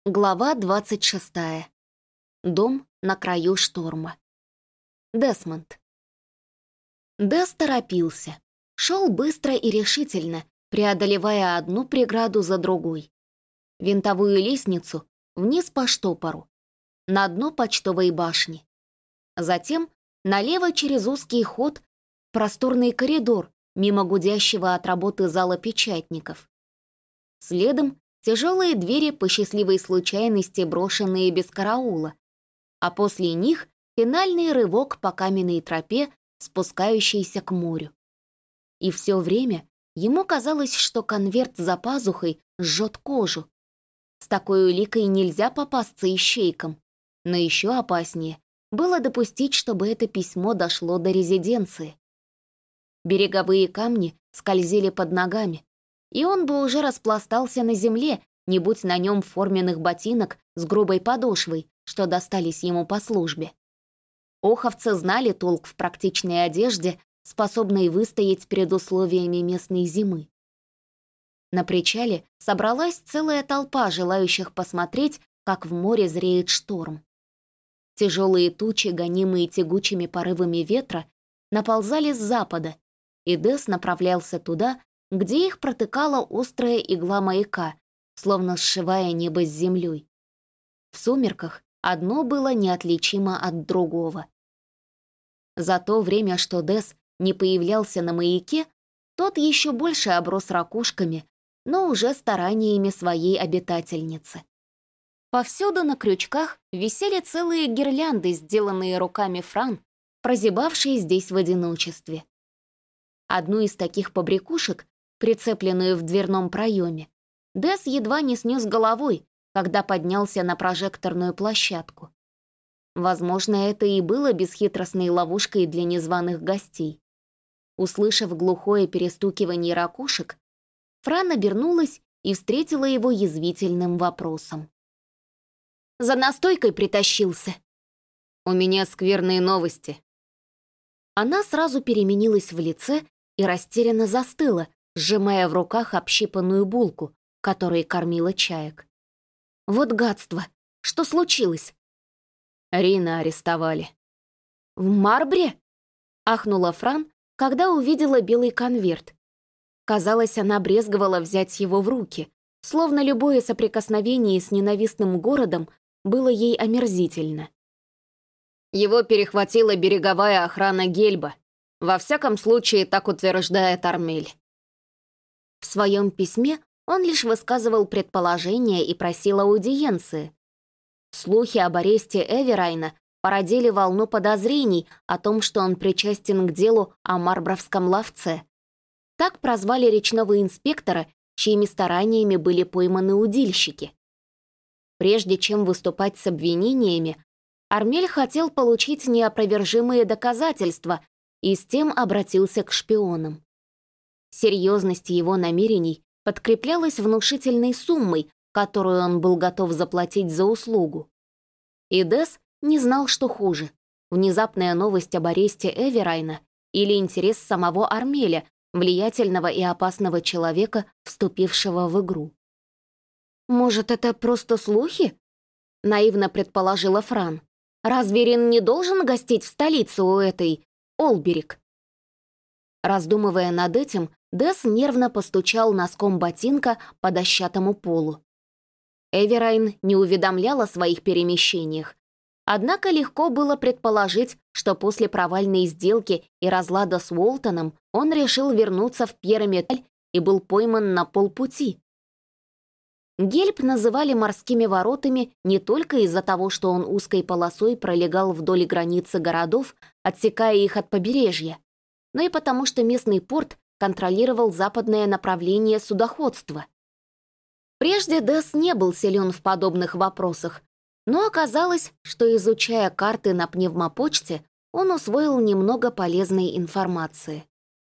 Глава 26. Дом на краю шторма. Десмонд. Дес торопился. Шел быстро и решительно, преодолевая одну преграду за другой. Винтовую лестницу вниз по штопору, на дно почтовой башни. Затем налево через узкий ход в просторный коридор, мимо гудящего от работы зала печатников. Следом тяжелые двери, по счастливой случайности брошенные без караула, а после них финальный рывок по каменной тропе, спускающейся к морю. И все время ему казалось, что конверт за пазухой жжет кожу. С такой уликой нельзя попасться ищейкам, но еще опаснее было допустить, чтобы это письмо дошло до резиденции. Береговые камни скользили под ногами, и он бы уже распластался на земле, не будь на нем форменных ботинок с грубой подошвой, что достались ему по службе. Оховцы знали толк в практичной одежде, способной выстоять перед условиями местной зимы. На причале собралась целая толпа желающих посмотреть, как в море зреет шторм. Тяжелые тучи, гонимые тягучими порывами ветра, наползали с запада, и Дес направлялся туда, где их протыкала острая игла маяка, словно сшивая небо с землей. В сумерках одно было неотличимо от другого. За то время, что Дес не появлялся на маяке, тот еще больше оброс ракушками, но уже стараниями своей обитательницы. Повсюду на крючках висели целые гирлянды, сделанные руками Фран, прозябавшие здесь в одиночестве. Одну из таких побрякушек, прицепленную в дверном проеме, Дес едва не снес головой, когда поднялся на прожекторную площадку. Возможно, это и было бесхитростной ловушкой для незваных гостей. Услышав глухое перестукивание ракушек, Фран обернулась и встретила его язвительным вопросом. «За настойкой притащился?» «У меня скверные новости». Она сразу переменилась в лице и растерянно застыла, сжимая в руках общипанную булку, которой кормила чаек. «Вот гадство! Что случилось?» Рина арестовали. «В Марбре?» — ахнула Фран, когда увидела белый конверт. Казалось, она брезговала взять его в руки, словно любое соприкосновение с ненавистным городом было ей омерзительно. Его перехватила береговая охрана Гельба. Во всяком случае, так утверждает Армель. В своем письме он лишь высказывал предположения и просил аудиенции. Слухи об аресте Эверайна породили волну подозрений о том, что он причастен к делу о марбровском ловце. Так прозвали речного инспектора, чьими стараниями были пойманы удильщики. Прежде чем выступать с обвинениями, Армель хотел получить неопровержимые доказательства и с тем обратился к шпионам. Серьезность его намерений подкреплялась внушительной суммой, которую он был готов заплатить за услугу. И Дес не знал, что хуже — внезапная новость об аресте Эверайна или интерес самого Армеля, влиятельного и опасного человека, вступившего в игру. «Может, это просто слухи?» — наивно предположила Фран. «Разве Рин не должен гостить в столице у этой Олберик?» Раздумывая над этим, Дес нервно постучал носком ботинка по дощатому полу. Эверайн не уведомлял о своих перемещениях, однако легко было предположить, что после провальной сделки и разлада с Уолтоном он решил вернуться в Пьерометаль и был пойман на полпути. Гельб называли морскими воротами не только из-за того, что он узкой полосой пролегал вдоль границы городов, отсекая их от побережья, но и потому, что местный порт контролировал западное направление судоходства. Прежде Дес не был силен в подобных вопросах, но оказалось, что, изучая карты на пневмопочте, он усвоил немного полезной информации.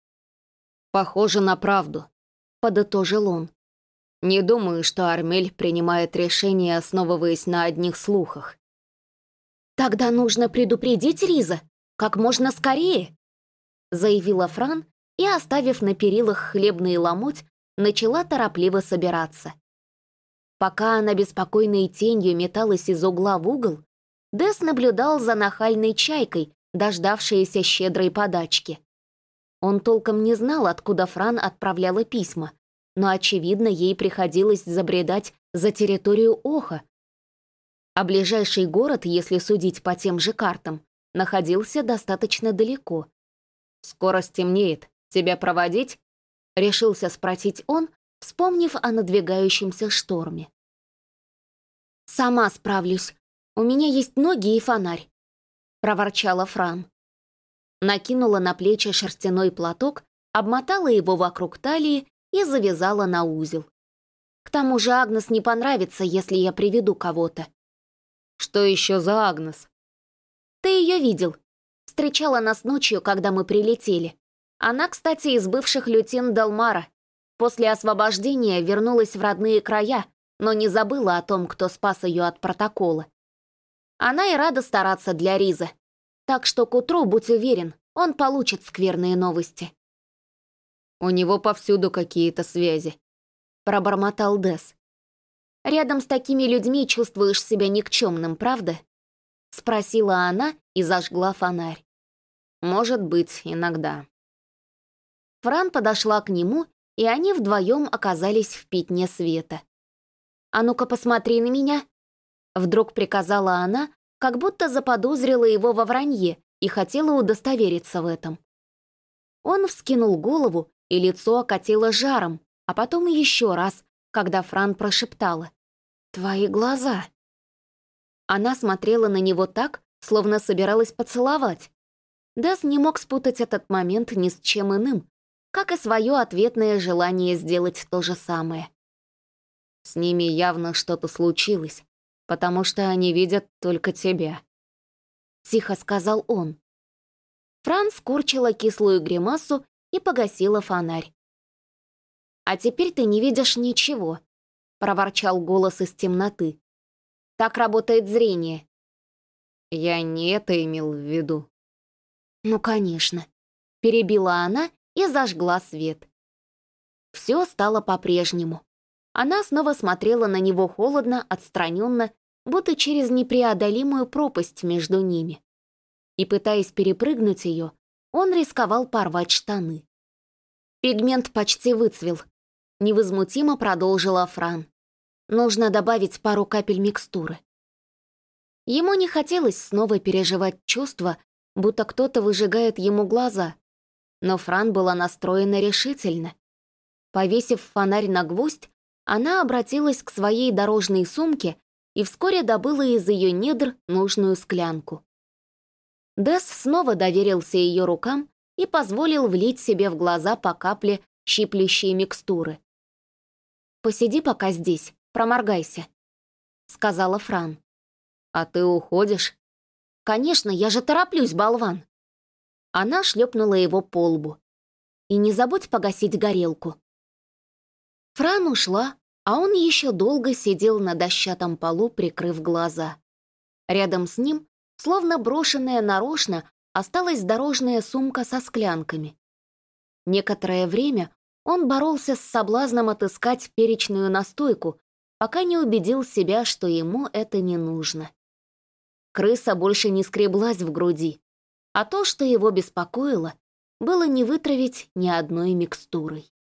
«Похоже на правду», — подытожил он. «Не думаю, что Армель принимает решение, основываясь на одних слухах». «Тогда нужно предупредить Риза как можно скорее», — заявила Фран и, оставив на перилах хлебный ломоть, начала торопливо собираться. Пока она беспокойной тенью металась из угла в угол, Дэс наблюдал за нахальной чайкой, дождавшейся щедрой подачки. Он толком не знал, откуда Фран отправляла письма, но, очевидно, ей приходилось забредать за территорию Оха. А ближайший город, если судить по тем же картам, находился достаточно далеко. «Скоро стемнеет. Тебя проводить?» — решился спросить он, вспомнив о надвигающемся шторме. «Сама справлюсь. У меня есть ноги и фонарь», — проворчала Фран. Накинула на плечи шерстяной платок, обмотала его вокруг талии и завязала на узел. «К тому же Агнес не понравится, если я приведу кого-то». «Что еще за Агнес?» «Ты ее видел. Встречала нас ночью, когда мы прилетели. Она, кстати, из бывших лютин Далмара. После освобождения вернулась в родные края, но не забыла о том, кто спас ее от протокола. Она и рада стараться для Риза. Так что к утру, будь уверен, он получит скверные новости». «У него повсюду какие-то связи», — пробормотал Дэс. «Рядом с такими людьми чувствуешь себя никчемным, правда?» — спросила она и зажгла фонарь. «Может быть, иногда». Фран подошла к нему, и они вдвоем оказались в пятне света. «А ну-ка посмотри на меня!» Вдруг приказала она, как будто заподозрила его во вранье и хотела удостовериться в этом. Он вскинул голову, и лицо окатило жаром, а потом еще раз, когда Фран прошептала: «Твои глаза!» Она смотрела на него так, словно собиралась поцеловать. Дэс не мог спутать этот момент ни с чем иным, как и свое ответное желание сделать то же самое. «С ними явно что-то случилось, потому что они видят только тебя», — тихо сказал он. Фран скорчила кислую гримасу и погасила фонарь. «А теперь ты не видишь ничего», — проворчал голос из темноты. «Так работает зрение». «Я не это имел в виду». «Ну, конечно», — перебила она и зажгла свет. Все стало по-прежнему. Она снова смотрела на него холодно, отстраненно, будто через непреодолимую пропасть между ними. И, пытаясь перепрыгнуть ее, он рисковал порвать штаны. «Пигмент почти выцвел», — невозмутимо продолжила Фран. «Нужно добавить пару капель микстуры». Ему не хотелось снова переживать чувство, будто кто-то выжигает ему глаза, но Фран была настроена решительно. Повесив фонарь на гвоздь, она обратилась к своей дорожной сумке и вскоре добыла из ее недр нужную склянку. Дэс снова доверился ее рукам и позволил влить себе в глаза по капле щиплющей микстуры. «Посиди пока здесь, проморгайся», — сказала Фран. «А ты уходишь?» «Конечно, я же тороплюсь, болван!» Она шлепнула его по лбу. «И не забудь погасить горелку». Фран ушла, а он еще долго сидел на дощатом полу, прикрыв глаза. Рядом с ним, словно брошенная нарочно, осталась дорожная сумка со склянками. Некоторое время он боролся с соблазном отыскать перечную настойку, пока не убедил себя, что ему это не нужно. Крыса больше не скреблась в груди, а то, что его беспокоило, было не вытравить ни одной микстурой.